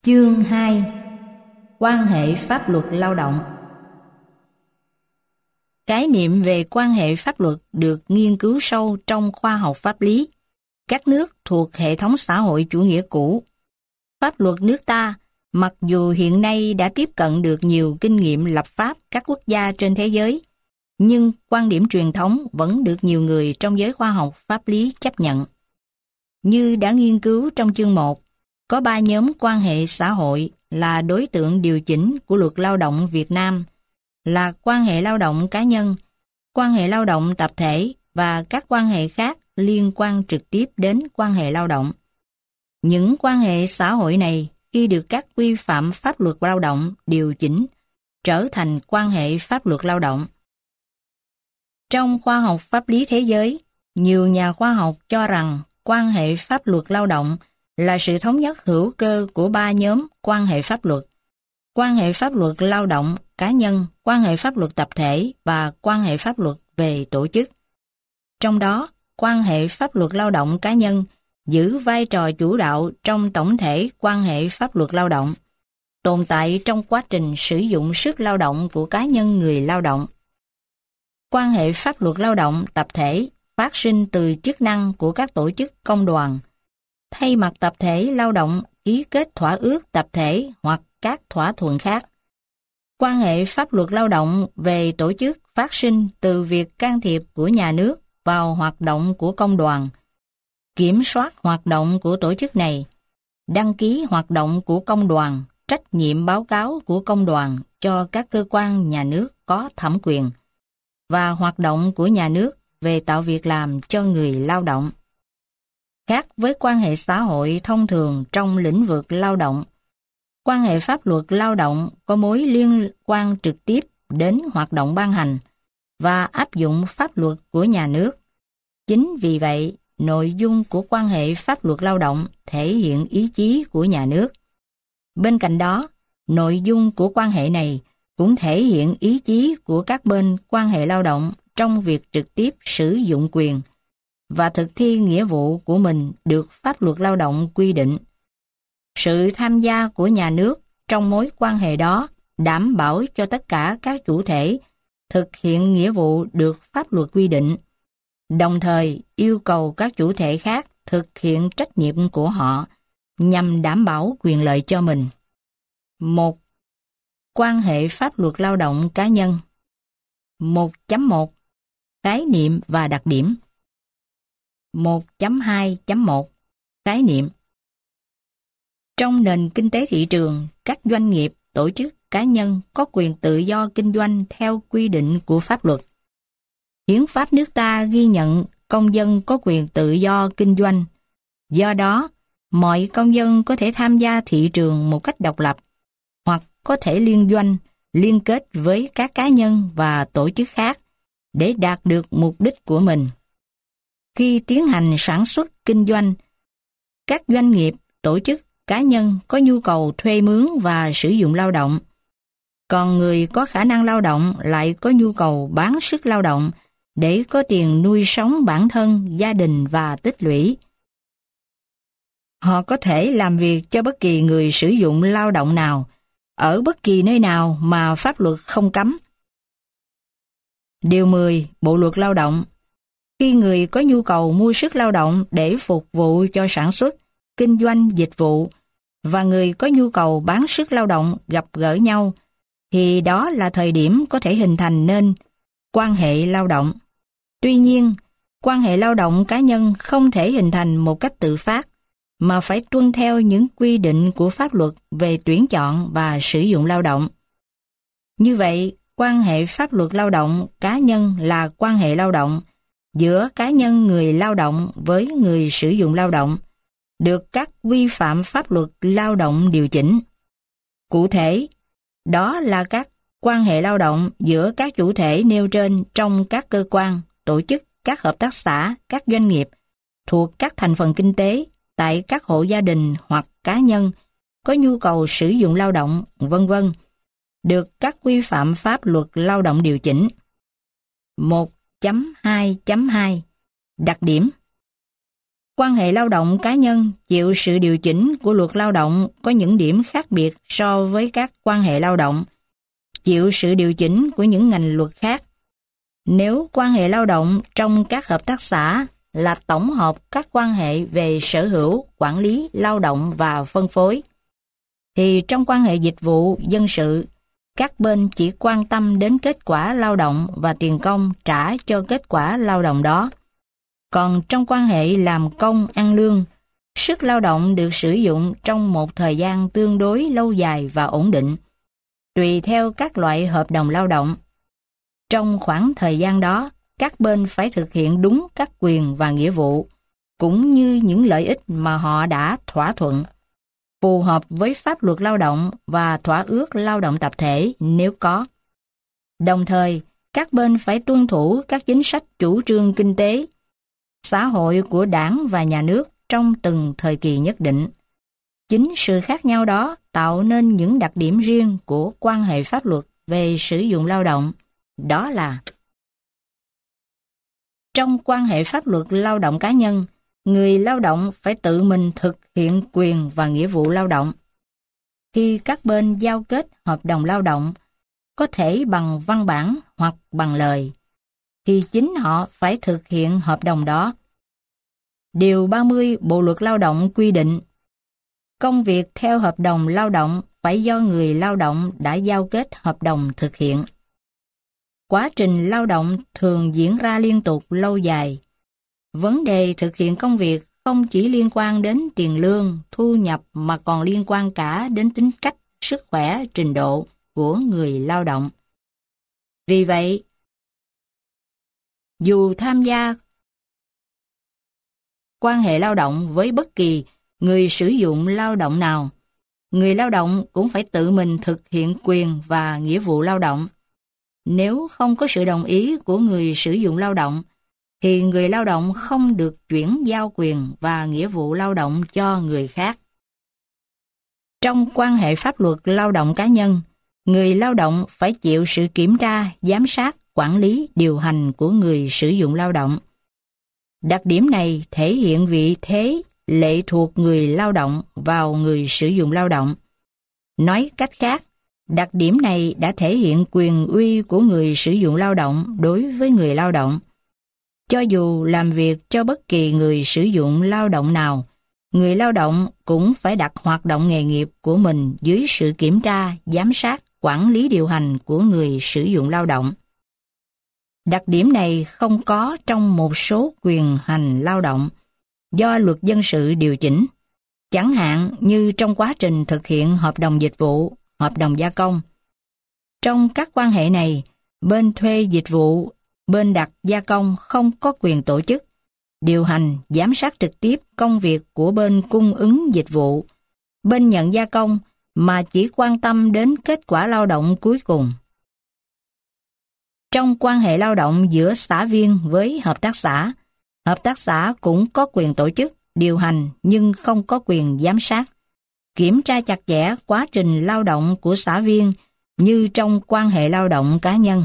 Chương 2. Quan hệ pháp luật lao động. Khái niệm về quan hệ pháp luật được nghiên cứu sâu trong khoa học pháp lý. Các nước thuộc hệ thống xã hội chủ nghĩa cũ. Pháp luật nước ta, mặc dù hiện nay đã tiếp cận được nhiều kinh nghiệm lập pháp các quốc gia trên thế giới, nhưng quan điểm truyền thống vẫn được nhiều người trong giới khoa học pháp lý chấp nhận. Như đã nghiên cứu trong chương 1, có 3 nhóm quan hệ xã hội là đối tượng điều chỉnh của luật lao động Việt Nam, là quan hệ lao động cá nhân, quan hệ lao động tập thể và các quan hệ khác liên quan trực tiếp đến quan hệ lao động. Những quan hệ xã hội này khi được các quy phạm pháp luật lao động điều chỉnh trở thành quan hệ pháp luật lao động. Trong khoa học pháp lý thế giới, nhiều nhà khoa học cho rằng quan hệ pháp luật lao động là sự thống nhất hữu cơ của 3 nhóm quan hệ pháp luật: quan hệ pháp luật lao động cá nhân, quan hệ pháp luật tập thể và quan hệ pháp luật về tổ chức. Trong đó, quan hệ pháp luật lao động cá nhân giữ vai trò chủ đạo trong tổng thể quan hệ pháp luật lao động, tồn tại trong quá trình sử dụng sức lao động của cá nhân người lao động. Quan hệ pháp luật lao động tập thể phát sinh từ chức năng của các tổ chức công đoàn, thay mặt tập thể lao động ký kết thỏa ước tập thể hoặc các thỏa thuận khác. Quan hệ pháp luật lao động về tổ chức phát sinh từ việc can thiệp của nhà nước vào hoạt động của công đoàn, kiểm soát hoạt động của tổ chức này, đăng ký hoạt động của công đoàn, trách nhiệm báo cáo của công đoàn cho các cơ quan nhà nước có thẩm quyền, và hoạt động của nhà nước về tạo việc làm cho người lao động. Khác với quan hệ xã hội thông thường trong lĩnh vực lao động, quan hệ pháp luật lao động có mối liên quan trực tiếp đến hoạt động ban hành và áp dụng pháp luật của nhà nước. Chính vì vậy, nội dung của quan hệ pháp luật lao động thể hiện ý chí của nhà nước. Bên cạnh đó, nội dung của quan hệ này cũng thể hiện ý chí của các bên quan hệ lao động trong việc trực tiếp sử dụng quyền và thực thi nghĩa vụ của mình được pháp luật lao động quy định. Sự tham gia của nhà nước trong mối quan hệ đó đảm bảo cho tất cả các chủ thể thực hiện nghĩa vụ được pháp luật quy định, đồng thời yêu cầu các chủ thể khác thực hiện trách nhiệm của họ nhằm đảm bảo quyền lợi cho mình. 1. Quan hệ pháp luật lao động cá nhân. 1.1 Khái niệm và đặc điểm. 1.2.1 Khái niệm. Trong nền kinh tế thị trường, các doanh nghiệp, tổ chức, cá nhân có quyền tự do kinh doanh theo quy định của pháp luật. Hiến pháp nước ta ghi nhận công dân có quyền tự do kinh doanh. Do đó, mọi công dân có thể tham gia thị trường một cách độc lập, hoặc có thể liên doanh, liên kết với các cá nhân và tổ chức khác để đạt được mục đích của mình. Khi tiến hành sản xuất kinh doanh, các doanh nghiệp, tổ chức, cá nhân có nhu cầu thuê mướn và sử dụng lao động, còn người có khả năng lao động lại có nhu cầu bán sức lao động để có tiền nuôi sống bản thân, gia đình và tích lũy. Họ có thể làm việc cho bất kỳ người sử dụng lao động nào, ở bất kỳ nơi nào mà pháp luật không cấm. Điều 10 Bộ luật lao động. Khi người có nhu cầu mua sức lao động để phục vụ cho sản xuất, kinh doanh dịch vụ và người có nhu cầu bán sức lao động gặp gỡ nhau, thì đó là thời điểm có thể hình thành nên quan hệ lao động. Tuy nhiên, quan hệ lao động cá nhân không thể hình thành một cách tự phát, mà phải tuân theo những quy định của pháp luật về tuyển chọn và sử dụng lao động. Như vậy, quan hệ pháp luật lao động cá nhân là quan hệ lao động giữa cá nhân người lao động với người sử dụng lao động, được các quy phạm pháp luật lao động điều chỉnh. Cụ thể, đó là các quan hệ lao động giữa các chủ thể nêu trên trong các cơ quan, tổ chức, các hợp tác xã, các doanh nghiệp, thuộc các thành phần kinh tế, tại các hộ gia đình hoặc cá nhân có nhu cầu sử dụng lao động, vân vân, được các quy phạm pháp luật lao động điều chỉnh. 1.2.2 Đặc điểm. Quan hệ lao động cá nhân chịu sự điều chỉnh của luật lao động có những điểm khác biệt so với các quan hệ lao động, chịu sự điều chỉnh của những ngành luật khác. Nếu quan hệ lao động trong các hợp tác xã là tổng hợp các quan hệ về sở hữu, quản lý, lao động và phân phối, thì trong quan hệ dịch vụ dân sự, các bên chỉ quan tâm đến kết quả lao động và tiền công trả cho kết quả lao động đó. Còn trong quan hệ làm công ăn lương, sức lao động được sử dụng trong một thời gian tương đối lâu dài và ổn định, tùy theo các loại hợp đồng lao động. Trong khoảng thời gian đó, các bên phải thực hiện đúng các quyền và nghĩa vụ, cũng như những lợi ích mà họ đã thỏa thuận, phù hợp với pháp luật lao động và thỏa ước lao động tập thể nếu có. Đồng thời, các bên phải tuân thủ các chính sách chủ trương kinh tế, xã hội của đảng và nhà nước trong từng thời kỳ nhất định. Chính sự khác nhau đó tạo nên những đặc điểm riêng của quan hệ pháp luật về sử dụng lao động. Đó là: trong quan hệ pháp luật lao động cá nhân, người lao động phải tự mình thực hiện quyền và nghĩa vụ lao động. Khi các bên giao kết hợp đồng lao động, có thể bằng văn bản hoặc bằng lời, thì chính họ phải thực hiện hợp đồng đó. Điều 30 Bộ luật lao động quy định, công việc theo hợp đồng lao động phải do người lao động đã giao kết hợp đồng thực hiện. Quá trình lao động thường diễn ra liên tục lâu dài. Vấn đề thực hiện công việc không chỉ liên quan đến tiền lương, thu nhập mà còn liên quan cả đến tính cách, sức khỏe, trình độ của người lao động. Vì vậy, dù tham gia quan hệ lao động với bất kỳ người sử dụng lao động nào, người lao động cũng phải tự mình thực hiện quyền và nghĩa vụ lao động. Nếu không có sự đồng ý của người sử dụng lao động, thì người lao động không được chuyển giao quyền và nghĩa vụ lao động cho người khác. Trong quan hệ pháp luật lao động cá nhân, người lao động phải chịu sự kiểm tra, giám sát, quản lý, điều hành của người sử dụng lao động. Đặc điểm này thể hiện vị thế lệ thuộc người lao động vào người sử dụng lao động. Nói cách khác, đặc điểm này đã thể hiện quyền uy của người sử dụng lao động đối với người lao động. Cho dù làm việc cho bất kỳ người sử dụng lao động nào, người lao động cũng phải đặt hoạt động nghề nghiệp của mình dưới sự kiểm tra, giám sát, quản lý điều hành của người sử dụng lao động. Đặc điểm này không có trong một số quyền hành lao động do luật dân sự điều chỉnh, chẳng hạn như trong quá trình thực hiện hợp đồng dịch vụ, hợp đồng gia công. Trong các quan hệ này, bên thuê dịch vụ, bên đặt gia công không có quyền tổ chức, điều hành, giám sát trực tiếp công việc của bên cung ứng dịch vụ, bên nhận gia công mà chỉ quan tâm đến kết quả lao động cuối cùng. Trong quan hệ lao động giữa xã viên với hợp tác xã cũng có quyền tổ chức, điều hành nhưng không có quyền giám sát, kiểm tra chặt chẽ quá trình lao động của xã viên như trong quan hệ lao động cá nhân.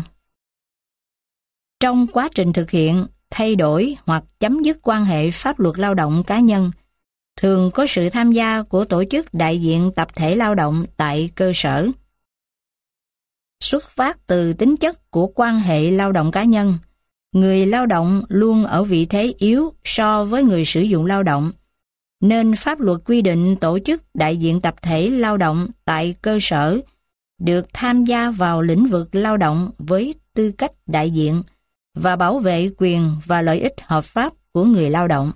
Trong quá trình thực hiện, thay đổi hoặc chấm dứt quan hệ pháp luật lao động cá nhân, thường có sự tham gia của tổ chức đại diện tập thể lao động tại cơ sở. Xuất phát từ tính chất của quan hệ lao động cá nhân, người lao động luôn ở vị thế yếu so với người sử dụng lao động, nên pháp luật quy định tổ chức đại diện tập thể lao động tại cơ sở được tham gia vào lĩnh vực lao động với tư cách đại diện và bảo vệ quyền và lợi ích hợp pháp của người lao động.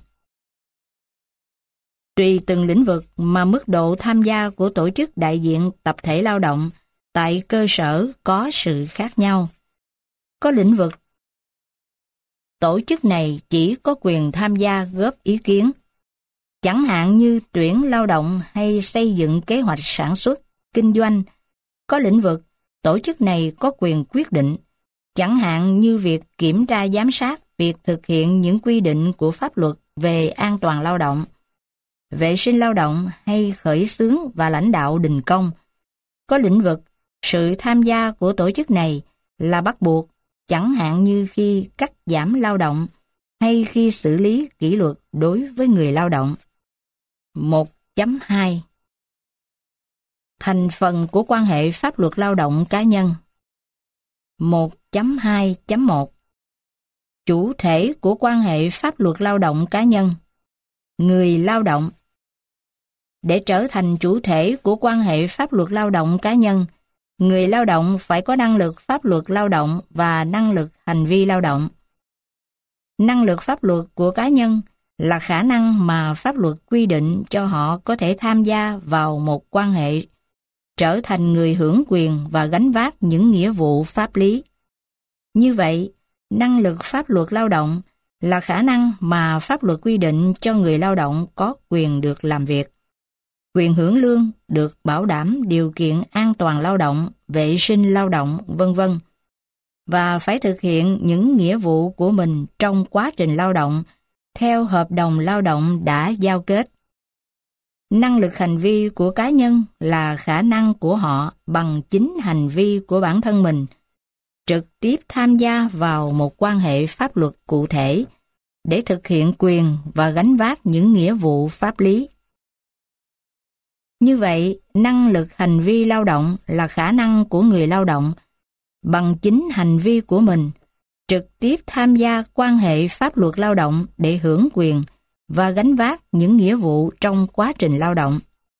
Tùy từng lĩnh vực mà mức độ tham gia của tổ chức đại diện tập thể lao động tại cơ sở có sự khác nhau. Có lĩnh vực, tổ chức này chỉ có quyền tham gia góp ý kiến, chẳng hạn như tuyển lao động hay xây dựng kế hoạch sản xuất, kinh doanh. Có lĩnh vực, tổ chức này có quyền quyết định, chẳng hạn như việc kiểm tra giám sát việc thực hiện những quy định của pháp luật về an toàn lao động, vệ sinh lao động hay khởi xướng và lãnh đạo đình công. Có lĩnh vực, sự tham gia của tổ chức này là bắt buộc, chẳng hạn như khi cắt giảm lao động, hay khi xử lý kỷ luật đối với người lao động. 1.2 Thành phần của quan hệ pháp luật lao động cá nhân. 1.2.1 Chủ thể của quan hệ pháp luật lao động cá nhân. Người lao động. Để trở thành chủ thể của quan hệ pháp luật lao động cá nhân, người lao động phải có năng lực pháp luật lao động và năng lực hành vi lao động. Năng lực pháp luật của cá nhân là khả năng mà pháp luật quy định cho họ có thể tham gia vào một quan hệ, trở thành người hưởng quyền và gánh vác những nghĩa vụ pháp lý. Như vậy, năng lực pháp luật lao động là khả năng mà pháp luật quy định cho người lao động có quyền được làm việc, quyền hưởng lương, được bảo đảm điều kiện an toàn lao động, vệ sinh lao động, v.v. và phải thực hiện những nghĩa vụ của mình trong quá trình lao động theo hợp đồng lao động đã giao kết. Năng lực hành vi của cá nhân là khả năng của họ bằng chính hành vi của bản thân mình trực tiếp tham gia vào một quan hệ pháp luật cụ thể để thực hiện quyền và gánh vác những nghĩa vụ pháp lý. Như vậy, năng lực hành vi lao động là khả năng của người lao động bằng chính hành vi của mình trực tiếp tham gia quan hệ pháp luật lao động để hưởng quyền và gánh vác những nghĩa vụ trong quá trình lao động.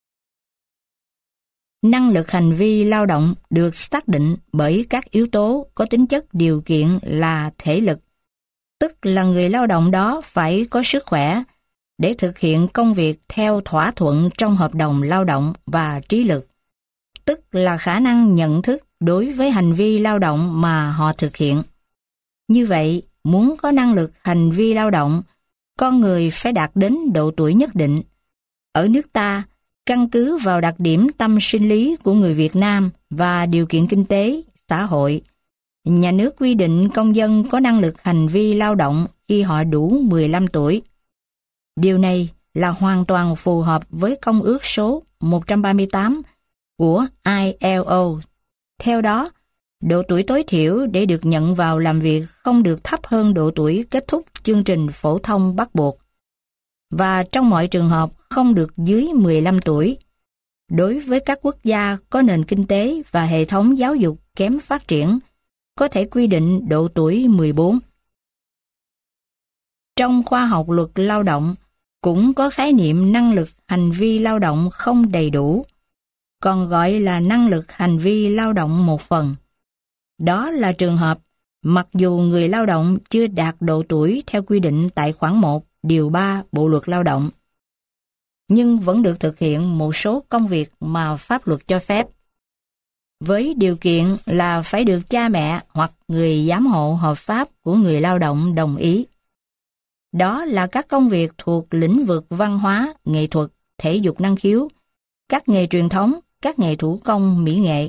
Năng lực hành vi lao động được xác định bởi các yếu tố có tính chất điều kiện là thể lực, tức là người lao động đó phải có sức khỏe để thực hiện công việc theo thỏa thuận trong hợp đồng lao động, và trí lực, tức là khả năng nhận thức đối với hành vi lao động mà họ thực hiện. Như vậy, muốn có năng lực hành vi lao động, con người phải đạt đến độ tuổi nhất định. Ở nước ta, căn cứ vào đặc điểm tâm sinh lý của người Việt Nam và điều kiện kinh tế, xã hội, nhà nước quy định công dân có năng lực hành vi lao động khi họ đủ 15 tuổi. Điều này là hoàn toàn phù hợp với Công ước số 138 của ILO. Theo đó, độ tuổi tối thiểu để được nhận vào làm việc không được thấp hơn độ tuổi kết thúc chương trình phổ thông bắt buộc, và trong mọi trường hợp không được dưới 15 tuổi. Đối với các quốc gia có nền kinh tế và hệ thống giáo dục kém phát triển, có thể quy định độ tuổi 14. Trong khoa học luật lao động, cũng có khái niệm năng lực hành vi lao động không đầy đủ, còn gọi là năng lực hành vi lao động một phần. Đó là trường hợp mặc dù người lao động chưa đạt độ tuổi theo quy định tại khoản 1, điều 3 Bộ luật Lao động, nhưng vẫn được thực hiện một số công việc mà pháp luật cho phép, với điều kiện là phải được cha mẹ hoặc người giám hộ hợp pháp của người lao động đồng ý. Đó là các công việc thuộc lĩnh vực văn hóa, nghệ thuật, thể dục năng khiếu, các nghề truyền thống, các nghề thủ công, mỹ nghệ.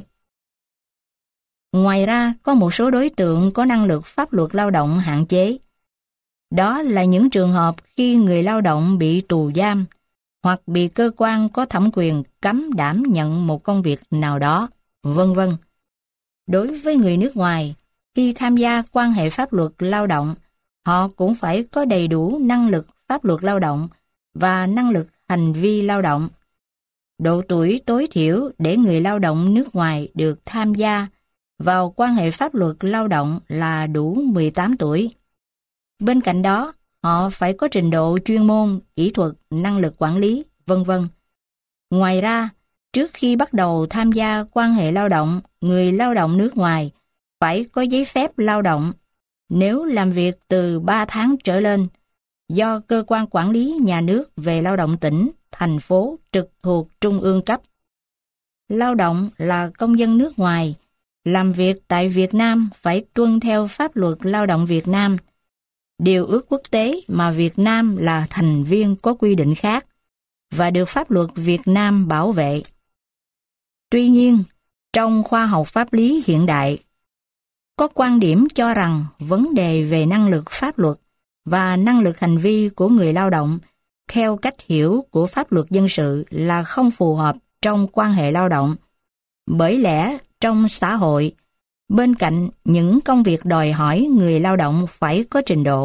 Ngoài ra, có một số đối tượng có năng lực pháp luật lao động hạn chế. Đó là những trường hợp khi người lao động bị tù giam hoặc bị cơ quan có thẩm quyền cấm đảm nhận một công việc nào đó, v.v. Đối với người nước ngoài, khi tham gia quan hệ pháp luật lao động, họ cũng phải có đầy đủ năng lực pháp luật lao động và năng lực hành vi lao động. Độ tuổi tối thiểu để người lao động nước ngoài được tham gia vào quan hệ pháp luật lao động là đủ 18 tuổi. Bên cạnh đó, họ phải có trình độ chuyên môn, kỹ thuật, năng lực quản lý, v.v. Ngoài ra, trước khi bắt đầu tham gia quan hệ lao động, người lao động nước ngoài phải có giấy phép lao động nếu làm việc từ 3 tháng trở lên do cơ quan quản lý nhà nước về lao động tỉnh, thành phố trực thuộc trung ương cấp. Lao động là công dân nước ngoài, làm việc tại Việt Nam phải tuân theo pháp luật lao động Việt Nam, điều ước quốc tế mà Việt Nam là thành viên có quy định khác và được pháp luật Việt Nam bảo vệ. Tuy nhiên, trong khoa học pháp lý hiện đại, có quan điểm cho rằng vấn đề về năng lực pháp luật và năng lực hành vi của người lao động theo cách hiểu của pháp luật dân sự là không phù hợp trong quan hệ lao động. Bởi lẽ, trong xã hội, bên cạnh những công việc đòi hỏi người lao động phải có trình độ,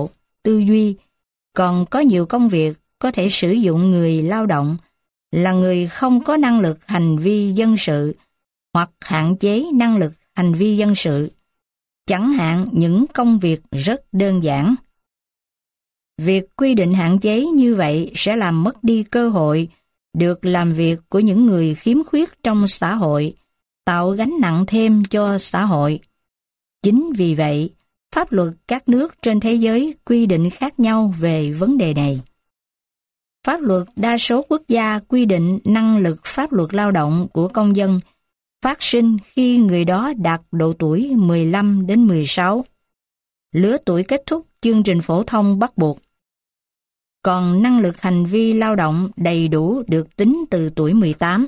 tư duy, còn có nhiều công việc có thể sử dụng người lao động là người không có năng lực hành vi dân sự hoặc hạn chế năng lực hành vi dân sự, chẳng hạn những công việc rất đơn giản. Việc quy định hạn chế như vậy sẽ làm mất đi cơ hội được làm việc của những người khiếm khuyết trong xã hội, tạo gánh nặng thêm cho xã hội. Chính vì vậy, pháp luật các nước trên thế giới quy định khác nhau về vấn đề này. Pháp luật đa số quốc gia quy định năng lực pháp luật lao động của công dân phát sinh khi người đó đạt độ tuổi 15 đến 16, lứa tuổi kết thúc chương trình phổ thông bắt buộc. Còn năng lực hành vi lao động đầy đủ được tính từ tuổi 18.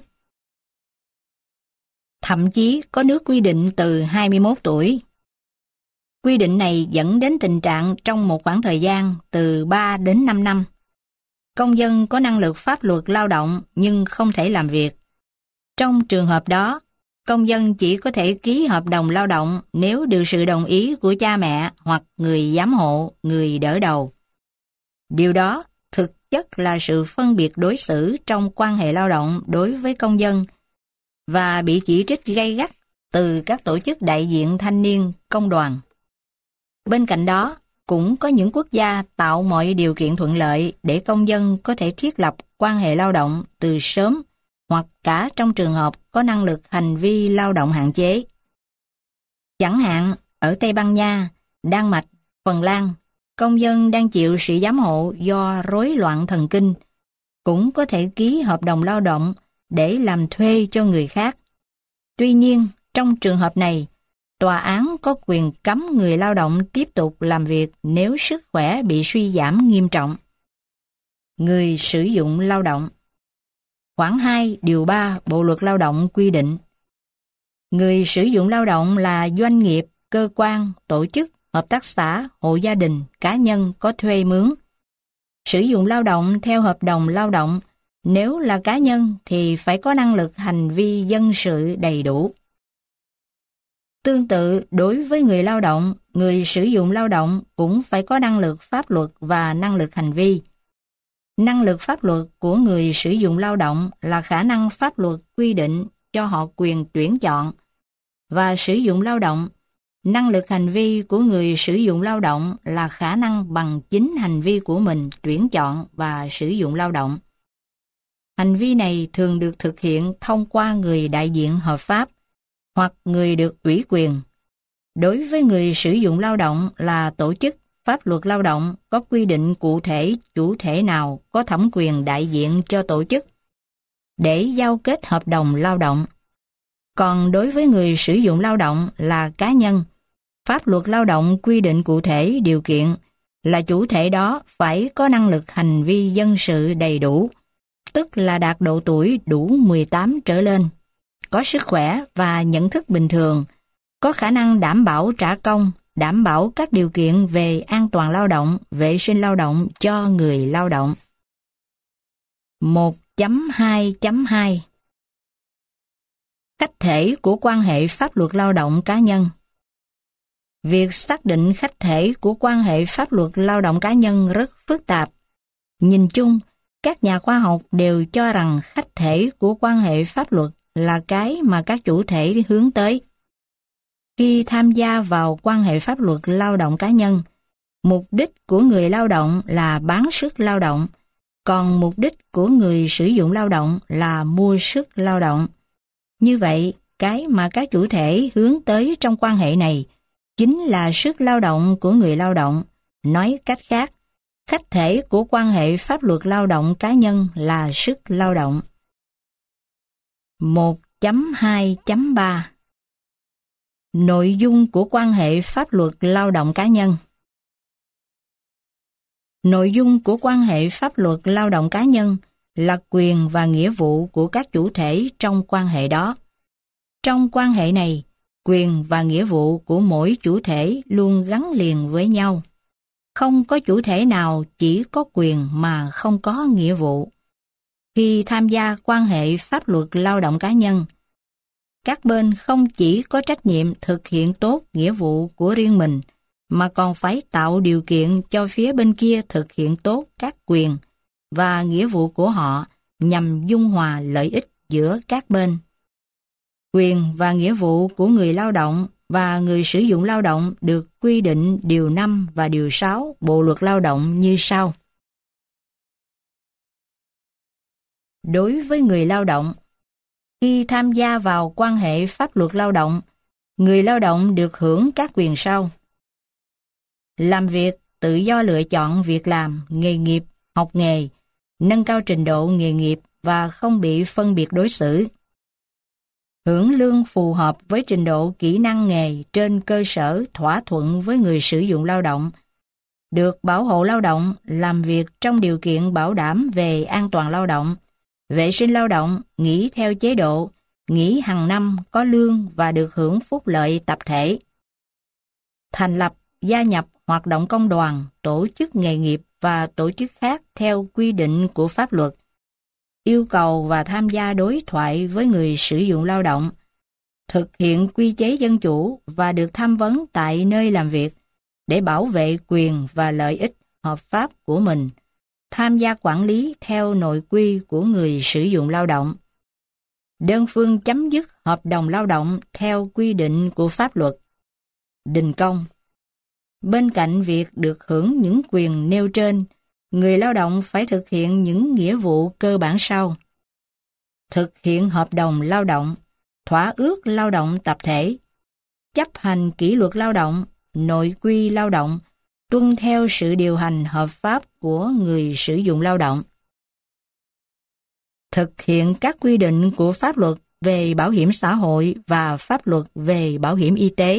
Thậm chí có nước quy định từ 21 tuổi. Quy định này dẫn đến tình trạng trong một khoảng thời gian từ 3 đến 5 năm. Công dân có năng lực pháp luật lao động nhưng không thể làm việc. Trong trường hợp đó, công dân chỉ có thể ký hợp đồng lao động nếu được sự đồng ý của cha mẹ hoặc người giám hộ, người đỡ đầu. Điều đó thực chất là sự phân biệt đối xử trong quan hệ lao động đối với công dân và bị chỉ trích gay gắt từ các tổ chức đại diện thanh niên, công đoàn. Bên cạnh đó, cũng có những quốc gia tạo mọi điều kiện thuận lợi để công dân có thể thiết lập quan hệ lao động từ sớm hoặc cả trong trường hợp có năng lực hành vi lao động hạn chế. Chẳng hạn, ở Tây Ban Nha, Đan Mạch, Phần Lan, công dân đang chịu sự giám hộ do rối loạn thần kinh cũng có thể ký hợp đồng lao động để làm thuê cho người khác. Tuy nhiên, trong trường hợp này, tòa án có quyền cấm người lao động tiếp tục làm việc nếu sức khỏe bị suy giảm nghiêm trọng. Người sử dụng lao động. Khoản 2 điều 3 Bộ luật lao động quy định, người sử dụng lao động là doanh nghiệp, cơ quan, tổ chức, hợp tác xã, hộ gia đình, cá nhân có thuê mướn. Sử dụng lao động theo hợp đồng lao động, nếu là cá nhân thì phải có năng lực hành vi dân sự đầy đủ. Tương tự, đối với người lao động, người sử dụng lao động cũng phải có năng lực pháp luật và năng lực hành vi. Năng lực pháp luật của người sử dụng lao động là khả năng pháp luật quy định cho họ quyền tuyển chọn và sử dụng lao động. Năng lực hành vi của người sử dụng lao động là khả năng bằng chính hành vi của mình tuyển chọn và sử dụng lao động. Hành vi này thường được thực hiện thông qua người đại diện hợp pháp hoặc người được ủy quyền. Đối với người sử dụng lao động là tổ chức, pháp luật lao động có quy định cụ thể chủ thể nào có thẩm quyền đại diện cho tổ chức để giao kết hợp đồng lao động. Còn đối với người sử dụng lao động là cá nhân, pháp luật lao động quy định cụ thể điều kiện là chủ thể đó phải có năng lực hành vi dân sự đầy đủ, tức là đạt độ tuổi đủ 18 trở lên, có sức khỏe và nhận thức bình thường, có khả năng đảm bảo trả công, đảm bảo các điều kiện về an toàn lao động, vệ sinh lao động cho người lao động. 1.2.2 Khách thể của quan hệ pháp luật lao động cá nhân. Việc xác định khách thể của quan hệ pháp luật lao động cá nhân rất phức tạp. Nhìn chung, các nhà khoa học đều cho rằng khách thể của quan hệ pháp luật là cái mà các chủ thể hướng tới. Khi tham gia vào quan hệ pháp luật lao động cá nhân, mục đích của người lao động là bán sức lao động, còn mục đích của người sử dụng lao động là mua sức lao động. Như vậy, cái mà các chủ thể hướng tới trong quan hệ này chính là sức lao động của người lao động. Nói cách khác, khách thể của quan hệ pháp luật lao động cá nhân là sức lao động. 1.2.3 Nội dung của quan hệ pháp luật lao động cá nhân. Nội dung của quan hệ pháp luật lao động cá nhân là quyền và nghĩa vụ của các chủ thể trong quan hệ đó. Trong quan hệ này, quyền và nghĩa vụ của mỗi chủ thể luôn gắn liền với nhau. Không có chủ thể nào chỉ có quyền mà không có nghĩa vụ. Khi tham gia quan hệ pháp luật lao động cá nhân, các bên không chỉ có trách nhiệm thực hiện tốt nghĩa vụ của riêng mình, mà còn phải tạo điều kiện cho phía bên kia thực hiện tốt các quyền và nghĩa vụ của họ nhằm dung hòa lợi ích giữa các bên. Quyền và nghĩa vụ của người lao động và người sử dụng lao động được quy định điều 5 và điều 6 Bộ luật Lao động như sau. Đối với người lao động, khi tham gia vào quan hệ pháp luật lao động, người lao động được hưởng các quyền sau: làm việc, tự do lựa chọn việc làm, nghề nghiệp, học nghề, nâng cao trình độ nghề nghiệp và không bị phân biệt đối xử. Hưởng lương phù hợp với trình độ kỹ năng nghề trên cơ sở thỏa thuận với người sử dụng lao động. Được bảo hộ lao động, làm việc trong điều kiện bảo đảm về an toàn lao động, vệ sinh lao động, nghỉ theo chế độ, nghỉ hàng năm, có lương và được hưởng phúc lợi tập thể. Thành lập, gia nhập hoạt động công đoàn, tổ chức nghề nghiệp và tổ chức khác theo quy định của pháp luật. Yêu cầu và tham gia đối thoại với người sử dụng lao động. Thực hiện quy chế dân chủ và được tham vấn tại nơi làm việc để bảo vệ quyền và lợi ích hợp pháp của mình. Tham gia quản lý theo nội quy của người sử dụng lao động. Đơn phương chấm dứt hợp đồng lao động theo quy định của pháp luật. Đình công. Bên cạnh việc được hưởng những quyền nêu trên, người lao động phải thực hiện những nghĩa vụ cơ bản sau: thực hiện hợp đồng lao động, thỏa ước lao động tập thể, chấp hành kỷ luật lao động, nội quy lao động, tuân theo sự điều hành hợp pháp của người sử dụng lao động. Thực hiện các quy định của pháp luật về bảo hiểm xã hội và pháp luật về bảo hiểm y tế.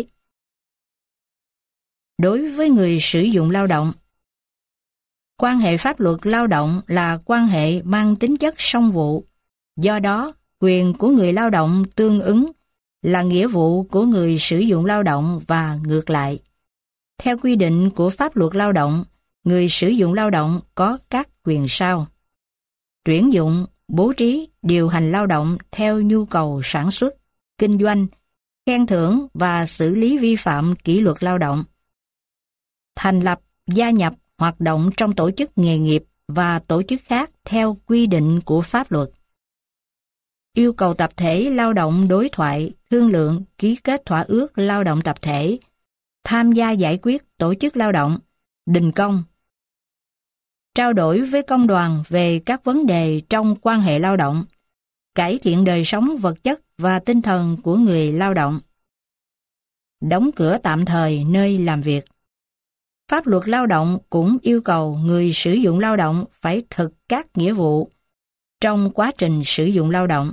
Đối với người sử dụng lao động, quan hệ pháp luật lao động là quan hệ mang tính chất song vụ. Do đó, quyền của người lao động tương ứng là nghĩa vụ của người sử dụng lao động và ngược lại. Theo quy định của pháp luật lao động, người sử dụng lao động có các quyền sau: tuyển dụng, bố trí, điều hành lao động theo nhu cầu sản xuất, kinh doanh, khen thưởng và xử lý vi phạm kỷ luật lao động. Thành lập, gia nhập hoạt động trong tổ chức nghề nghiệp và tổ chức khác theo quy định của pháp luật. Yêu cầu tập thể lao động đối thoại, thương lượng, ký kết thỏa ước lao động tập thể, tham gia giải quyết tổ chức lao động, đình công. Trao đổi với công đoàn về các vấn đề trong quan hệ lao động, cải thiện đời sống vật chất và tinh thần của người lao động. Đóng cửa tạm thời nơi làm việc. Pháp luật lao động cũng yêu cầu người sử dụng lao động phải thực các nghĩa vụ trong quá trình sử dụng lao động.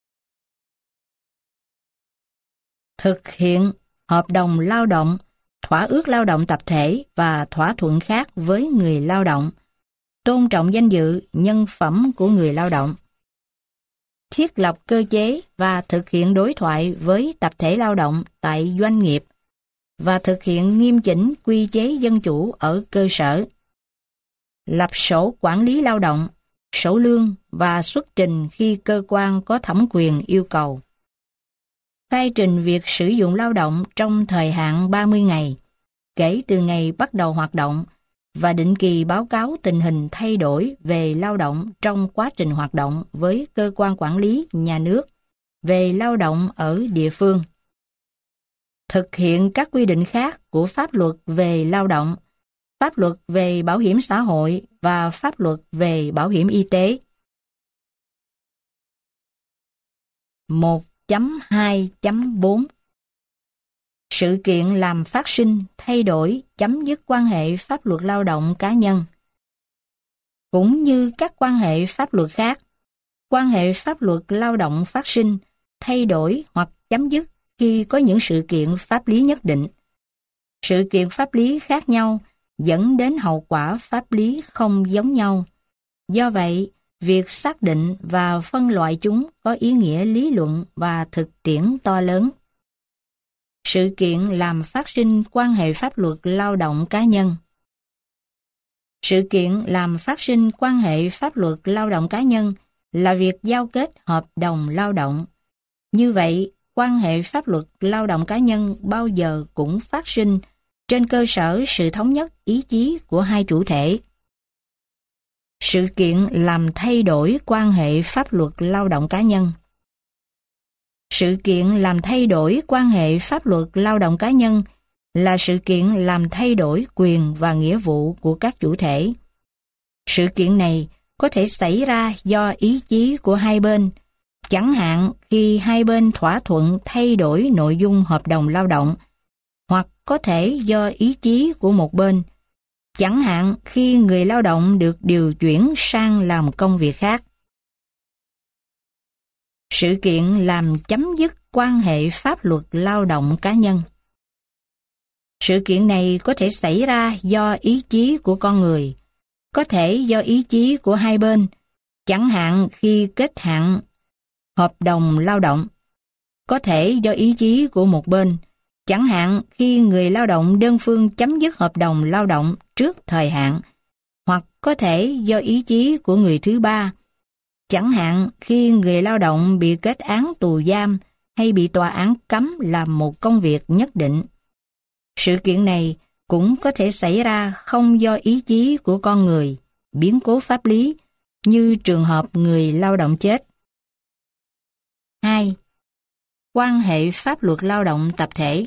Thực hiện hợp đồng lao động, thỏa ước lao động tập thể và thỏa thuận khác với người lao động. Tôn trọng danh dự, nhân phẩm của người lao động. Thiết lập cơ chế và thực hiện đối thoại với tập thể lao động tại doanh nghiệp và thực hiện nghiêm chỉnh quy chế dân chủ ở cơ sở. Lập sổ quản lý lao động, sổ lương và xuất trình khi cơ quan có thẩm quyền yêu cầu. Khai trình việc sử dụng lao động trong thời hạn 30 ngày, kể từ ngày bắt đầu hoạt động, và định kỳ báo cáo tình hình thay đổi về lao động trong quá trình hoạt động với cơ quan quản lý nhà nước về lao động ở địa phương. Thực hiện các quy định khác của pháp luật về lao động, pháp luật về bảo hiểm xã hội và pháp luật về bảo hiểm y tế. 1.2.4 Sự kiện làm phát sinh, thay đổi, chấm dứt quan hệ pháp luật lao động cá nhân. Cũng như các quan hệ pháp luật khác, quan hệ pháp luật lao động phát sinh, thay đổi hoặc chấm dứt khi có những sự kiện pháp lý nhất định. Sự kiện pháp lý khác nhau dẫn đến hậu quả pháp lý không giống nhau. Do vậy, việc xác định và phân loại chúng có ý nghĩa lý luận và thực tiễn to lớn. Sự kiện làm phát sinh quan hệ pháp luật lao động cá nhân. Sự kiện làm phát sinh quan hệ pháp luật lao động cá nhân là việc giao kết hợp đồng lao động. Như vậy, quan hệ pháp luật lao động cá nhân bao giờ cũng phát sinh trên cơ sở sự thống nhất ý chí của hai chủ thể. Sự kiện làm thay đổi quan hệ pháp luật lao động cá nhân. Sự kiện làm thay đổi quan hệ pháp luật lao động cá nhân là sự kiện làm thay đổi quyền và nghĩa vụ của các chủ thể. Sự kiện này có thể xảy ra do ý chí của hai bên, chẳng hạn khi hai bên thỏa thuận thay đổi nội dung hợp đồng lao động, hoặc có thể do ý chí của một bên, chẳng hạn khi người lao động được điều chuyển sang làm công việc khác. Sự kiện làm chấm dứt quan hệ pháp luật lao động cá nhân. Sự kiện này có thể xảy ra do ý chí của con người, có thể do ý chí của hai bên, chẳng hạn khi kết hạn hợp đồng lao động, có thể do ý chí của một bên, chẳng hạn khi người lao động đơn phương chấm dứt hợp đồng lao động trước thời hạn, hoặc có thể do ý chí của người thứ ba, chẳng hạn khi người lao động bị kết án tù giam hay bị tòa án cấm làm một công việc nhất định. Sự kiện này cũng có thể xảy ra không do ý chí của con người, biến cố pháp lý, như trường hợp người lao động chết. 2. Quan hệ pháp luật lao động tập thể.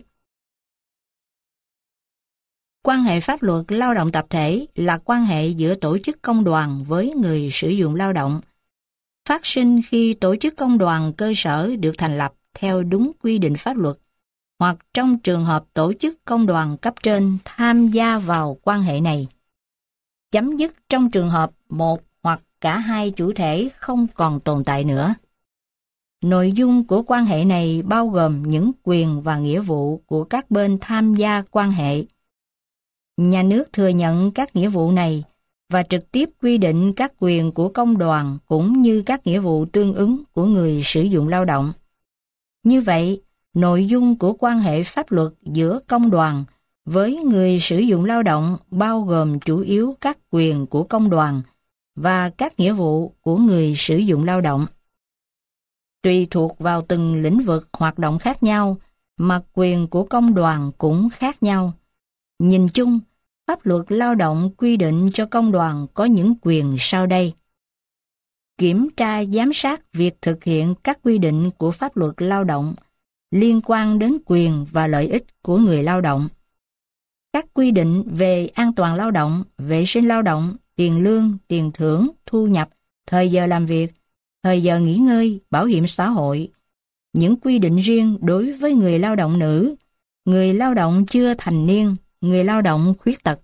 Quan hệ pháp luật lao động tập thể là quan hệ giữa tổ chức công đoàn với người sử dụng lao động, phát sinh khi tổ chức công đoàn cơ sở được thành lập theo đúng quy định pháp luật, hoặc trong trường hợp tổ chức công đoàn cấp trên tham gia vào quan hệ này. Chấm dứt trong trường hợp một hoặc cả hai chủ thể không còn tồn tại nữa. Nội dung của quan hệ này bao gồm những quyền và nghĩa vụ của các bên tham gia quan hệ. Nhà nước thừa nhận các nghĩa vụ này và trực tiếp quy định các quyền của công đoàn cũng như các nghĩa vụ tương ứng của người sử dụng lao động. Như vậy, nội dung của quan hệ pháp luật giữa công đoàn với người sử dụng lao động bao gồm chủ yếu các quyền của công đoàn và các nghĩa vụ của người sử dụng lao động. Tùy thuộc vào từng lĩnh vực hoạt động khác nhau mà quyền của công đoàn cũng khác nhau. Nhìn chung, pháp luật lao động quy định cho công đoàn có những quyền sau đây. Kiểm tra giám sát việc thực hiện các quy định của pháp luật lao động liên quan đến quyền và lợi ích của người lao động. Các quy định về an toàn lao động, vệ sinh lao động, tiền lương, tiền thưởng, thu nhập, thời giờ làm việc, thời giờ nghỉ ngơi, bảo hiểm xã hội. Những quy định riêng đối với người lao động nữ, người lao động chưa thành niên, người lao động khuyết tật.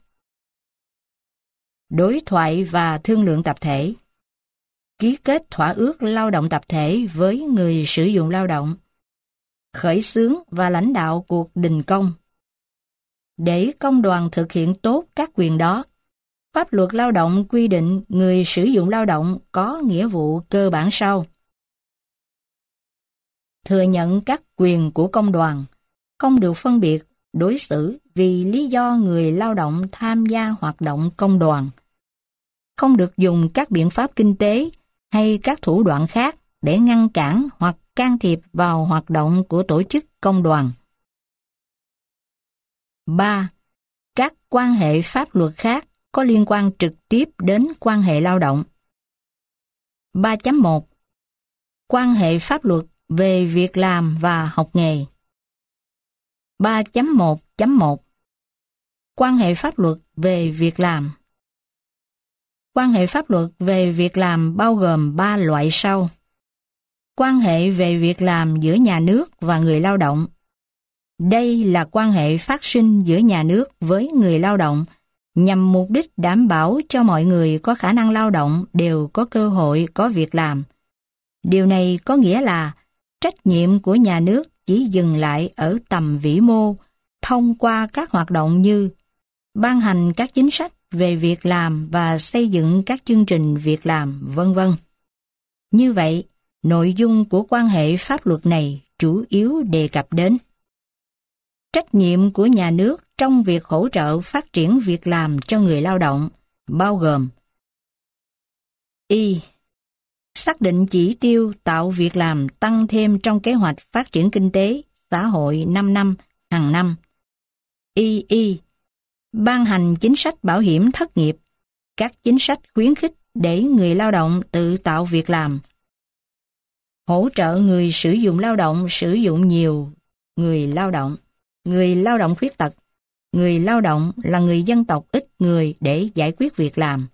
Đối thoại và thương lượng tập thể. Ký kết thỏa ước lao động tập thể với người sử dụng lao động. Khởi xướng và lãnh đạo cuộc đình công. Để công đoàn thực hiện tốt các quyền đó, pháp luật lao động quy định người sử dụng lao động có nghĩa vụ cơ bản sau. Thừa nhận các quyền của công đoàn, không được phân biệt, đối xử vì lý do người lao động tham gia hoạt động công đoàn. Không được dùng các biện pháp kinh tế hay các thủ đoạn khác để ngăn cản hoặc can thiệp vào hoạt động của tổ chức công đoàn. 3. Các quan hệ pháp luật khác có liên quan trực tiếp đến quan hệ lao động. 3.1 Quan hệ pháp luật về việc làm và học nghề. 3.1.1 Quan hệ pháp luật về việc làm. Quan hệ pháp luật về việc làm bao gồm 3 loại sau. Quan hệ về việc làm giữa nhà nước và người lao động. Đây là quan hệ phát sinh giữa nhà nước với người lao động nhằm mục đích đảm bảo cho mọi người có khả năng lao động đều có cơ hội có việc làm. Điều này có nghĩa là trách nhiệm của nhà nước chỉ dừng lại ở tầm vĩ mô thông qua các hoạt động như ban hành các chính sách về việc làm và xây dựng các chương trình việc làm, vân vân. Như vậy, nội dung của quan hệ pháp luật này chủ yếu đề cập đến trách nhiệm của nhà nước trong việc hỗ trợ phát triển việc làm cho người lao động, bao gồm y. Xác định chỉ tiêu tạo việc làm tăng thêm trong kế hoạch phát triển kinh tế, xã hội 5 năm, hàng năm. Y. ban hành chính sách bảo hiểm thất nghiệp, các chính sách khuyến khích để người lao động tự tạo việc làm, hỗ trợ người sử dụng lao động sử dụng nhiều người lao động khuyết tật, người lao động là người dân tộc ít người để giải quyết việc làm.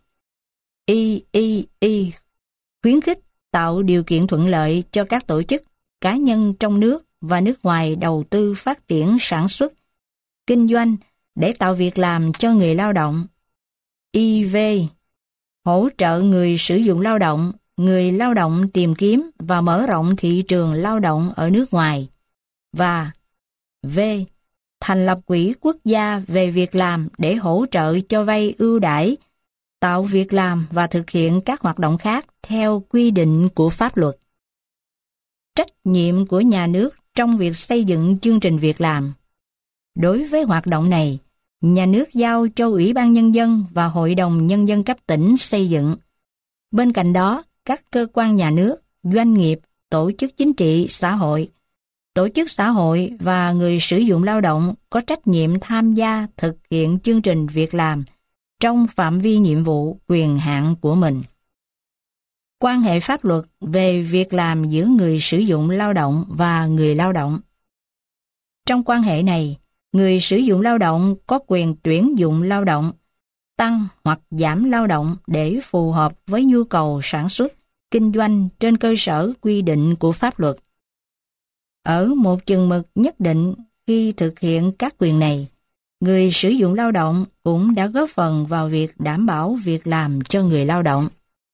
Khuyến khích tạo điều kiện thuận lợi cho các tổ chức, cá nhân trong nước và nước ngoài đầu tư phát triển sản xuất, kinh doanh để tạo việc làm cho người lao động. Hỗ trợ người sử dụng lao động, người lao động tìm kiếm và mở rộng thị trường lao động ở nước ngoài. Và thành lập quỹ quốc gia về việc làm để hỗ trợ cho vay ưu đãi, tạo việc làm và thực hiện các hoạt động khác theo quy định của pháp luật. Trách nhiệm của nhà nước trong việc xây dựng chương trình việc làm. Đối với hoạt động này, nhà nước giao cho Ủy ban Nhân dân và Hội đồng Nhân dân cấp tỉnh xây dựng. Bên cạnh đó, các cơ quan nhà nước, doanh nghiệp, tổ chức chính trị, tổ chức xã hội và người sử dụng lao động có trách nhiệm tham gia thực hiện chương trình việc làm trong phạm vi nhiệm vụ, quyền hạn của mình. Quan hệ pháp luật về việc làm giữa người sử dụng lao động và người lao động. Trong quan hệ này, người sử dụng lao động có quyền tuyển dụng lao động, tăng hoặc giảm lao động để phù hợp với nhu cầu sản xuất, kinh doanh trên cơ sở quy định của pháp luật. Ở một chừng mực nhất định, khi thực hiện các quyền này, người sử dụng lao động cũng đã góp phần vào việc đảm bảo việc làm cho người lao động.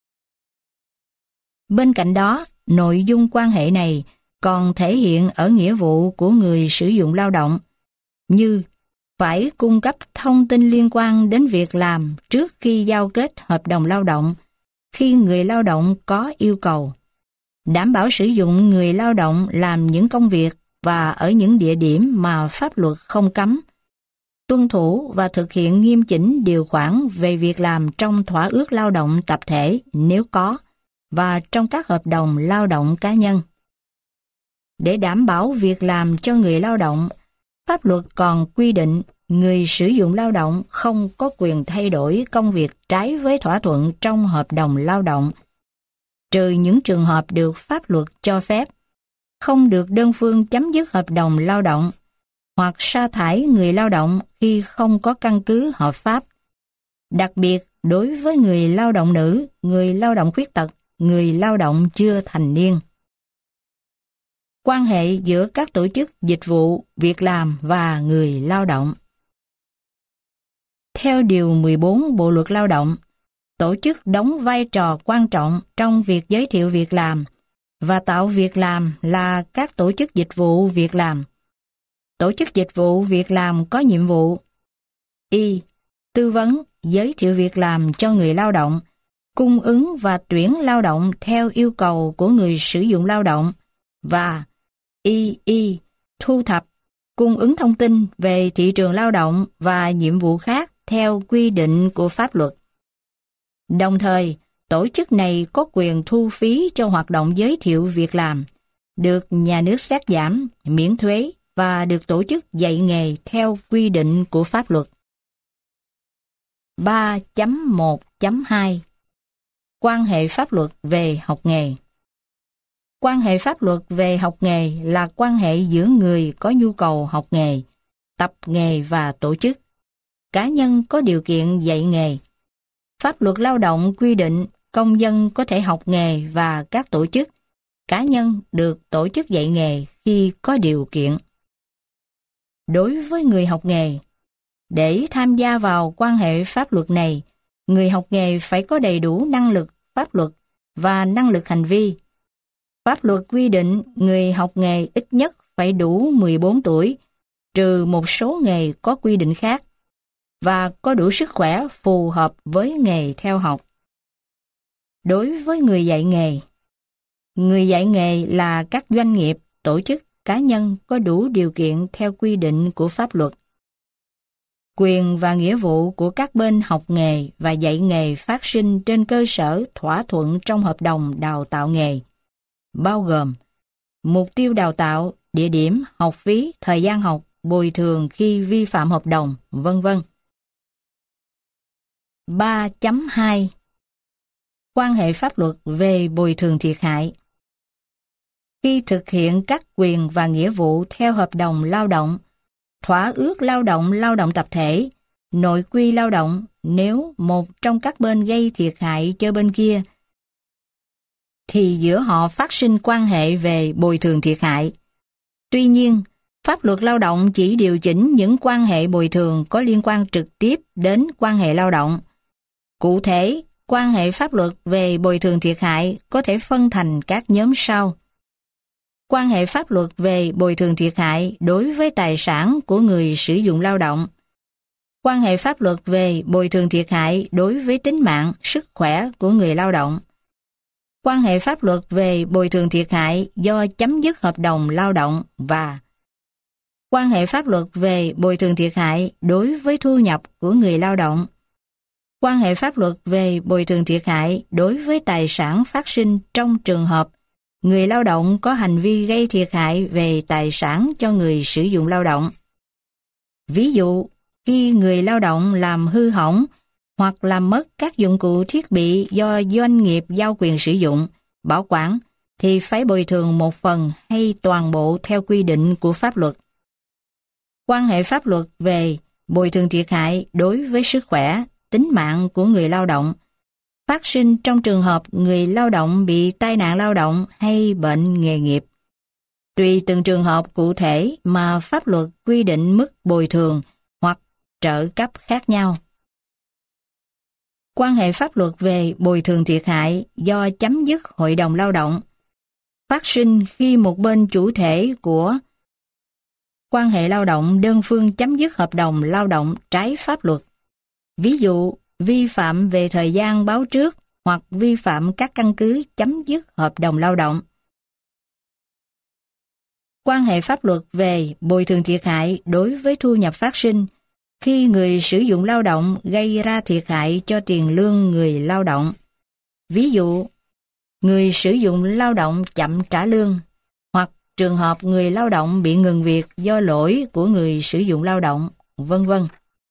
Bên cạnh đó, nội dung quan hệ này còn thể hiện ở nghĩa vụ của người sử dụng lao động, như phải cung cấp thông tin liên quan đến việc làm trước khi giao kết hợp đồng lao động, khi người lao động có yêu cầu, đảm bảo sử dụng người lao động làm những công việc và ở những địa điểm mà pháp luật không cấm, tuân thủ và thực hiện nghiêm chỉnh điều khoản về việc làm trong thỏa ước lao động tập thể nếu có, và trong các hợp đồng lao động cá nhân. Để đảm bảo việc làm cho người lao động, pháp luật còn quy định người sử dụng lao động không có quyền thay đổi công việc trái với thỏa thuận trong hợp đồng lao động, trừ những trường hợp được pháp luật cho phép, không được đơn phương chấm dứt hợp đồng lao động, hoặc sa thải người lao động khi không có căn cứ hợp pháp, đặc biệt đối với người lao động nữ, người lao động khuyết tật, người lao động chưa thành niên. Quan hệ giữa các tổ chức dịch vụ, việc làm và người lao động. Theo Điều 14 Bộ Luật Lao động, tổ chức đóng vai trò quan trọng trong việc giới thiệu việc làm và tạo việc làm là các tổ chức dịch vụ việc làm. Tổ chức dịch vụ việc làm có nhiệm vụ tư vấn, giới thiệu việc làm cho người lao động, cung ứng và tuyển lao động theo yêu cầu của người sử dụng lao động, và thu thập, cung ứng thông tin về thị trường lao động và nhiệm vụ khác theo quy định của pháp luật. Đồng thời, tổ chức này có quyền thu phí cho hoạt động giới thiệu việc làm, được nhà nước xét giảm, miễn thuế và được tổ chức dạy nghề theo quy định của pháp luật. 3.1.2 Quan hệ pháp luật về học nghề. Quan hệ pháp luật về học nghề là quan hệ giữa người có nhu cầu học nghề, tập nghề và tổ chức, cá nhân có điều kiện dạy nghề. Pháp luật lao động quy định công dân có thể học nghề và các tổ chức, cá nhân được tổ chức dạy nghề khi có điều kiện. Đối với người học nghề, để tham gia vào quan hệ pháp luật này, người học nghề phải có đầy đủ năng lực pháp luật và năng lực hành vi. Pháp luật quy định người học nghề ít nhất phải đủ 14 tuổi, trừ một số nghề có quy định khác, và có đủ sức khỏe phù hợp với nghề theo học. Đối với người dạy nghề là các doanh nghiệp, tổ chức, cá nhân có đủ điều kiện theo quy định của pháp luật. Quyền và nghĩa vụ của các bên học nghề và dạy nghề phát sinh trên cơ sở thỏa thuận trong hợp đồng đào tạo nghề, bao gồm mục tiêu đào tạo, địa điểm, học phí, thời gian học, bồi thường khi vi phạm hợp đồng, v.v. 3.2 Quan hệ pháp luật về bồi thường thiệt hại. Khi thực hiện các quyền và nghĩa vụ theo hợp đồng lao động, thỏa ước lao động tập thể, nội quy lao động, nếu một trong các bên gây thiệt hại cho bên kia, thì giữa họ phát sinh quan hệ về bồi thường thiệt hại. Tuy nhiên, pháp luật lao động chỉ điều chỉnh những quan hệ bồi thường có liên quan trực tiếp đến quan hệ lao động. Cụ thể, quan hệ pháp luật về bồi thường thiệt hại có thể phân thành các nhóm sau. Quan hệ pháp luật về bồi thường thiệt hại đối với tài sản của người sử dụng lao động. Quan hệ pháp luật về bồi thường thiệt hại đối với tính mạng, sức khỏe của người lao động. Quan hệ pháp luật về bồi thường thiệt hại do chấm dứt hợp đồng lao động và quan hệ pháp luật về bồi thường thiệt hại đối với thu nhập của người lao động. Quan hệ pháp luật về bồi thường thiệt hại đối với tài sản phát sinh trong trường hợp người lao động có hành vi gây thiệt hại về tài sản cho người sử dụng lao động. Ví dụ, khi người lao động làm hư hỏng hoặc làm mất các dụng cụ thiết bị do doanh nghiệp giao quyền sử dụng, bảo quản, thì phải bồi thường một phần hay toàn bộ theo quy định của pháp luật. Quan hệ pháp luật về bồi thường thiệt hại đối với sức khỏe, tính mạng của người lao động, phát sinh trong trường hợp người lao động bị tai nạn lao động hay bệnh nghề nghiệp. Tùy từng trường hợp cụ thể mà pháp luật quy định mức bồi thường hoặc trợ cấp khác nhau. Quan hệ pháp luật về bồi thường thiệt hại do chấm dứt hội đồng lao động, phát sinh khi một bên chủ thể của quan hệ lao động đơn phương chấm dứt hợp đồng lao động trái pháp luật. Ví dụ, vi phạm về thời gian báo trước hoặc vi phạm các căn cứ chấm dứt hợp đồng lao động. Quan hệ pháp luật về bồi thường thiệt hại đối với thu nhập phát sinh khi người sử dụng lao động gây ra thiệt hại cho tiền lương người lao động. Ví dụ, người sử dụng lao động chậm trả lương, hoặc trường hợp người lao động bị ngừng việc do lỗi của người sử dụng lao động, vân vân.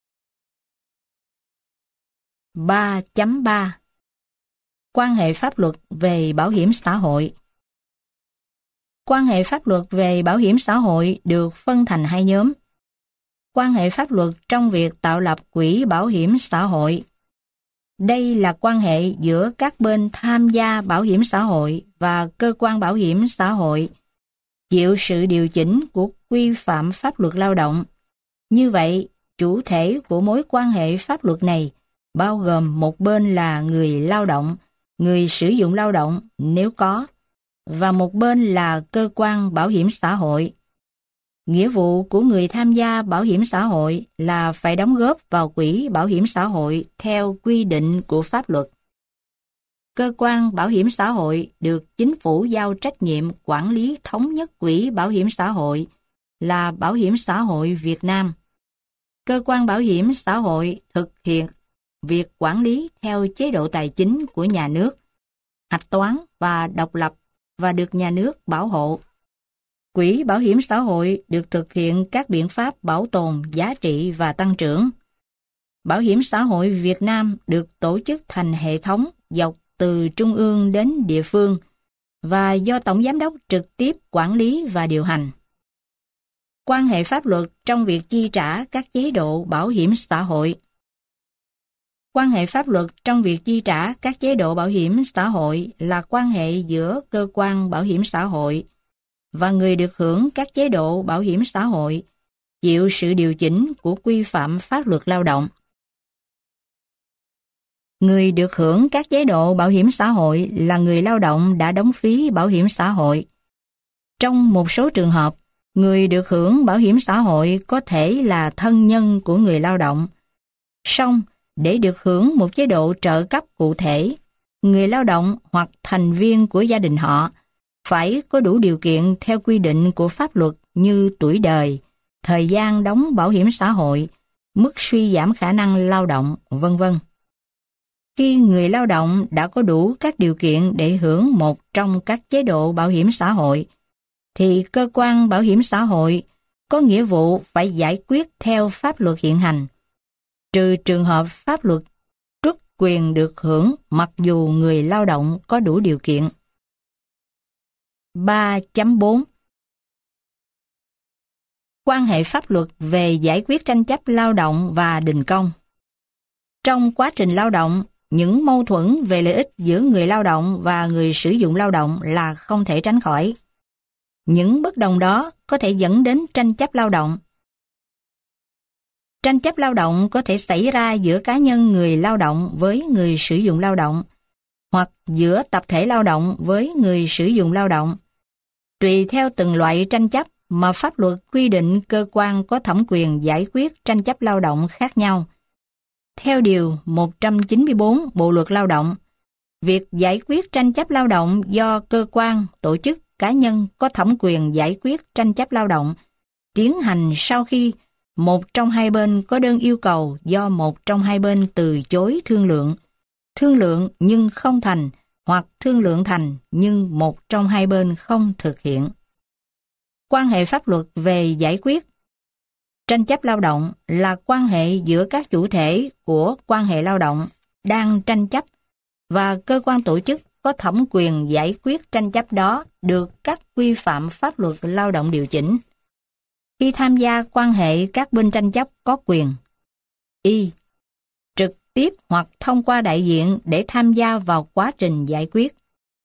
3.3 Quan hệ pháp luật về bảo hiểm xã hội. Quan hệ pháp luật về bảo hiểm xã hội được phân thành hai nhóm. Quan hệ pháp luật trong việc tạo lập quỹ bảo hiểm xã hội. Đây là quan hệ giữa các bên tham gia bảo hiểm xã hội và cơ quan bảo hiểm xã hội, chịu sự điều chỉnh của quy phạm pháp luật lao động. Như vậy, chủ thể của mối quan hệ pháp luật này bao gồm một bên là người lao động, người sử dụng lao động nếu có, và một bên là cơ quan bảo hiểm xã hội. Nghĩa vụ của người tham gia bảo hiểm xã hội là phải đóng góp vào quỹ bảo hiểm xã hội theo quy định của pháp luật. Cơ quan bảo hiểm xã hội được chính phủ giao trách nhiệm quản lý thống nhất quỹ bảo hiểm xã hội là Bảo hiểm xã hội Việt Nam. Cơ quan bảo hiểm xã hội thực hiện việc quản lý theo chế độ tài chính của nhà nước, hạch toán và độc lập và được nhà nước bảo hộ. Quỹ bảo hiểm xã hội được thực hiện các biện pháp bảo tồn giá trị và tăng trưởng. Bảo hiểm xã hội Việt Nam được tổ chức thành hệ thống dọc từ trung ương đến địa phương và do Tổng Giám đốc trực tiếp quản lý và điều hành. Quan hệ pháp luật trong việc chi trả các chế độ bảo hiểm xã hội. Quan hệ pháp luật trong việc chi trả các chế độ bảo hiểm xã hội là quan hệ giữa cơ quan bảo hiểm xã hội và người được hưởng các chế độ bảo hiểm xã hội, chịu sự điều chỉnh của quy phạm pháp luật lao động. Người được hưởng các chế độ bảo hiểm xã hội là người lao động đã đóng phí bảo hiểm xã hội. Trong một số trường hợp, người được hưởng bảo hiểm xã hội có thể là thân nhân của người lao động. Song, để được hưởng một chế độ trợ cấp cụ thể, người lao động hoặc thành viên của gia đình họ phải có đủ điều kiện theo quy định của pháp luật như tuổi đời, thời gian đóng bảo hiểm xã hội, mức suy giảm khả năng lao động, vân vân. Khi người lao động đã có đủ các điều kiện để hưởng một trong các chế độ bảo hiểm xã hội, thì cơ quan bảo hiểm xã hội có nghĩa vụ phải giải quyết theo pháp luật hiện hành, trừ trường hợp pháp luật truất quyền được hưởng mặc dù người lao động có đủ điều kiện. 3.4 Quan hệ pháp luật về giải quyết tranh chấp lao động và đình công. Trong quá trình lao động, những mâu thuẫn về lợi ích giữa người lao động và người sử dụng lao động là không thể tránh khỏi. Những bất đồng đó có thể dẫn đến tranh chấp lao động. Tranh chấp lao động có thể xảy ra giữa cá nhân người lao động với người sử dụng lao động, hoặc giữa tập thể lao động với người sử dụng lao động. Tùy theo từng loại tranh chấp mà pháp luật quy định cơ quan có thẩm quyền giải quyết tranh chấp lao động khác nhau. Theo Điều 194 Bộ Luật Lao động, việc giải quyết tranh chấp lao động do cơ quan, tổ chức, cá nhân có thẩm quyền giải quyết tranh chấp lao động tiến hành sau khi một trong hai bên có đơn yêu cầu do một trong hai bên từ chối thương lượng nhưng không thành, hoặc thương lượng thành nhưng một trong hai bên không thực hiện. Quan hệ pháp luật về giải quyết tranh chấp lao động là quan hệ giữa các chủ thể của quan hệ lao động đang tranh chấp và cơ quan tổ chức có thẩm quyền giải quyết tranh chấp đó được các quy phạm pháp luật lao động điều chỉnh. Khi tham gia quan hệ, các bên tranh chấp có quyền y. Trực tiếp hoặc thông qua đại diện để tham gia vào quá trình giải quyết.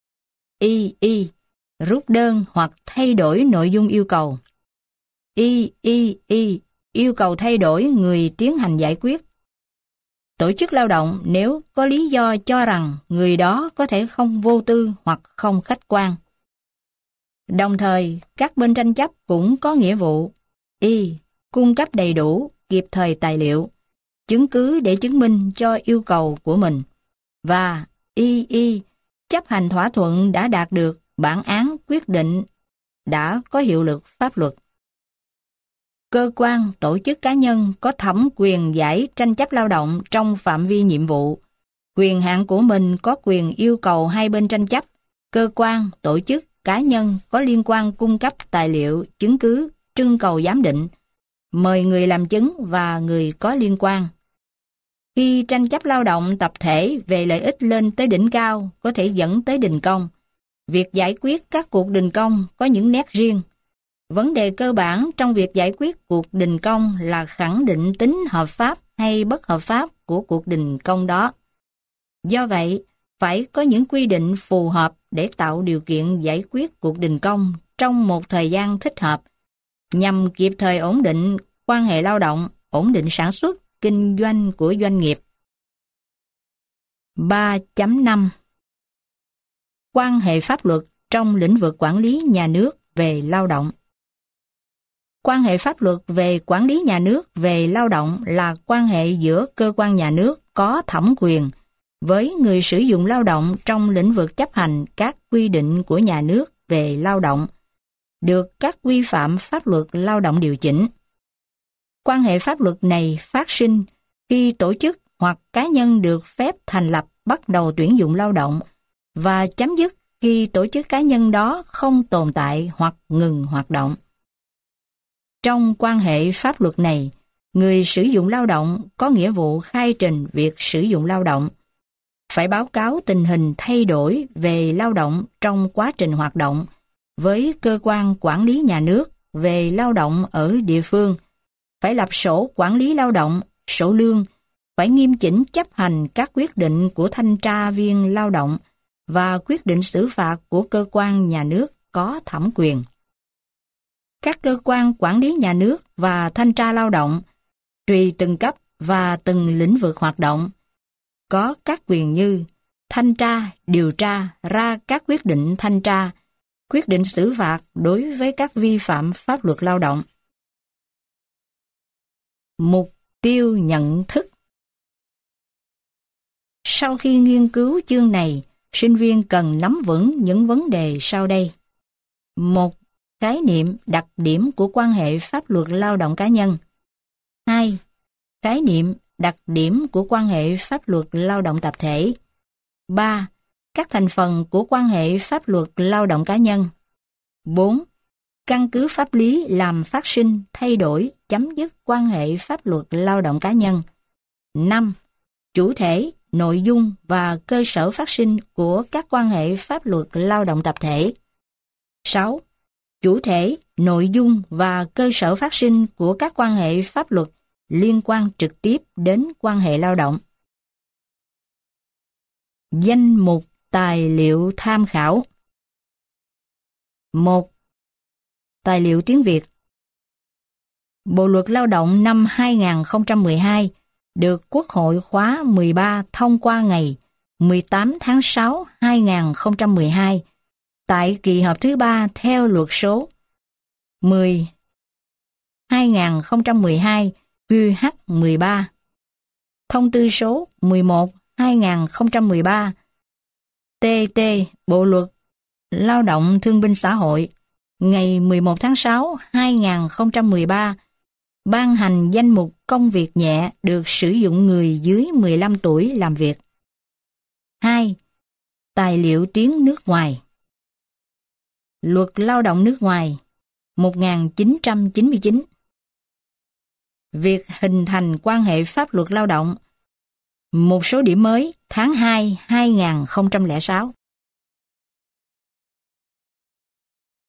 Y. Rút đơn hoặc thay đổi nội dung yêu cầu. Y. Yêu cầu thay đổi người tiến hành giải quyết. Tổ chức lao động nếu có lý do cho rằng người đó có thể không vô tư hoặc không khách quan. Đồng thời, các bên tranh chấp cũng có nghĩa vụ y. Cung cấp đầy đủ, kịp thời tài liệu, chứng cứ để chứng minh cho yêu cầu của mình, và y. Chấp hành thỏa thuận đã đạt được, bản án quyết định đã có hiệu lực pháp luật. Cơ quan, tổ chức, cá nhân có thẩm quyền giải tranh chấp lao động trong phạm vi nhiệm vụ. Quyền hạn của mình có quyền yêu cầu hai bên tranh chấp. Cơ quan, tổ chức, cá nhân có liên quan cung cấp tài liệu, chứng cứ, trưng cầu giám định, mời người làm chứng và người có liên quan. Khi tranh chấp lao động tập thể về lợi ích lên tới đỉnh cao có thể dẫn tới đình công. Việc giải quyết các cuộc đình công có những nét riêng. Vấn đề cơ bản trong việc giải quyết cuộc đình công là khẳng định tính hợp pháp hay bất hợp pháp của cuộc đình công đó. Do vậy, phải có những quy định phù hợp để tạo điều kiện giải quyết cuộc đình công trong một thời gian thích hợp, nhằm kịp thời ổn định quan hệ lao động, ổn định sản xuất, kinh doanh của doanh nghiệp. 3.5 Quan hệ pháp luật trong lĩnh vực quản lý nhà nước về lao động. Quan hệ pháp luật về quản lý nhà nước về lao động là quan hệ giữa cơ quan nhà nước có thẩm quyền với người sử dụng lao động trong lĩnh vực chấp hành các quy định của nhà nước về lao động, được các quy phạm pháp luật lao động điều chỉnh. Quan hệ pháp luật này phát sinh khi tổ chức hoặc cá nhân được phép thành lập bắt đầu tuyển dụng lao động và chấm dứt khi tổ chức cá nhân đó không tồn tại hoặc ngừng hoạt động. Trong quan hệ pháp luật này, người sử dụng lao động có nghĩa vụ khai trình việc sử dụng lao động, phải báo cáo tình hình thay đổi về lao động trong quá trình hoạt động với cơ quan quản lý nhà nước về lao động ở địa phương, phải lập sổ quản lý lao động, sổ lương, phải nghiêm chỉnh chấp hành các quyết định của thanh tra viên lao động và quyết định xử phạt của cơ quan nhà nước có thẩm quyền. Các cơ quan quản lý nhà nước và thanh tra lao động, tùy từng cấp và từng lĩnh vực hoạt động, có các quyền như thanh tra, điều tra, ra các quyết định thanh tra, quyết định xử phạt đối với các vi phạm pháp luật lao động. Mục tiêu nhận thức. Sau khi nghiên cứu chương này, sinh viên cần nắm vững những vấn đề sau đây. 1. Khái niệm, đặc điểm của quan hệ pháp luật lao động cá nhân. 2. Khái niệm, đặc điểm của quan hệ pháp luật lao động tập thể. 3. Các thành phần của quan hệ pháp luật lao động cá nhân. 4. Căn cứ pháp lý làm phát sinh, thay đổi, chấm dứt quan hệ pháp luật lao động cá nhân. 5. Chủ thể, nội dung và cơ sở phát sinh của các quan hệ pháp luật lao động tập thể. 6. Chủ thể, nội dung và cơ sở phát sinh của các quan hệ pháp luật liên quan trực tiếp đến quan hệ lao động. Danh mục tài liệu tham khảo. 1. Tài liệu tiếng Việt. Bộ luật lao động năm 2012 được Quốc hội khóa 13 thông qua ngày 18 tháng 6 2012 tại kỳ họp thứ 3 theo luật số 10/2012 QH13, thông tư số 11/2013 TT Bộ luật Lao động Thương binh Xã hội ngày 11 tháng 6 2013 ban hành danh mục công việc nhẹ được sử dụng người dưới 15 tuổi làm việc. 2. Tài liệu tiếng nước ngoài. Luật lao động nước ngoài 1999. Việc hình thành quan hệ pháp luật lao động. Một số điểm mới tháng 2 2006.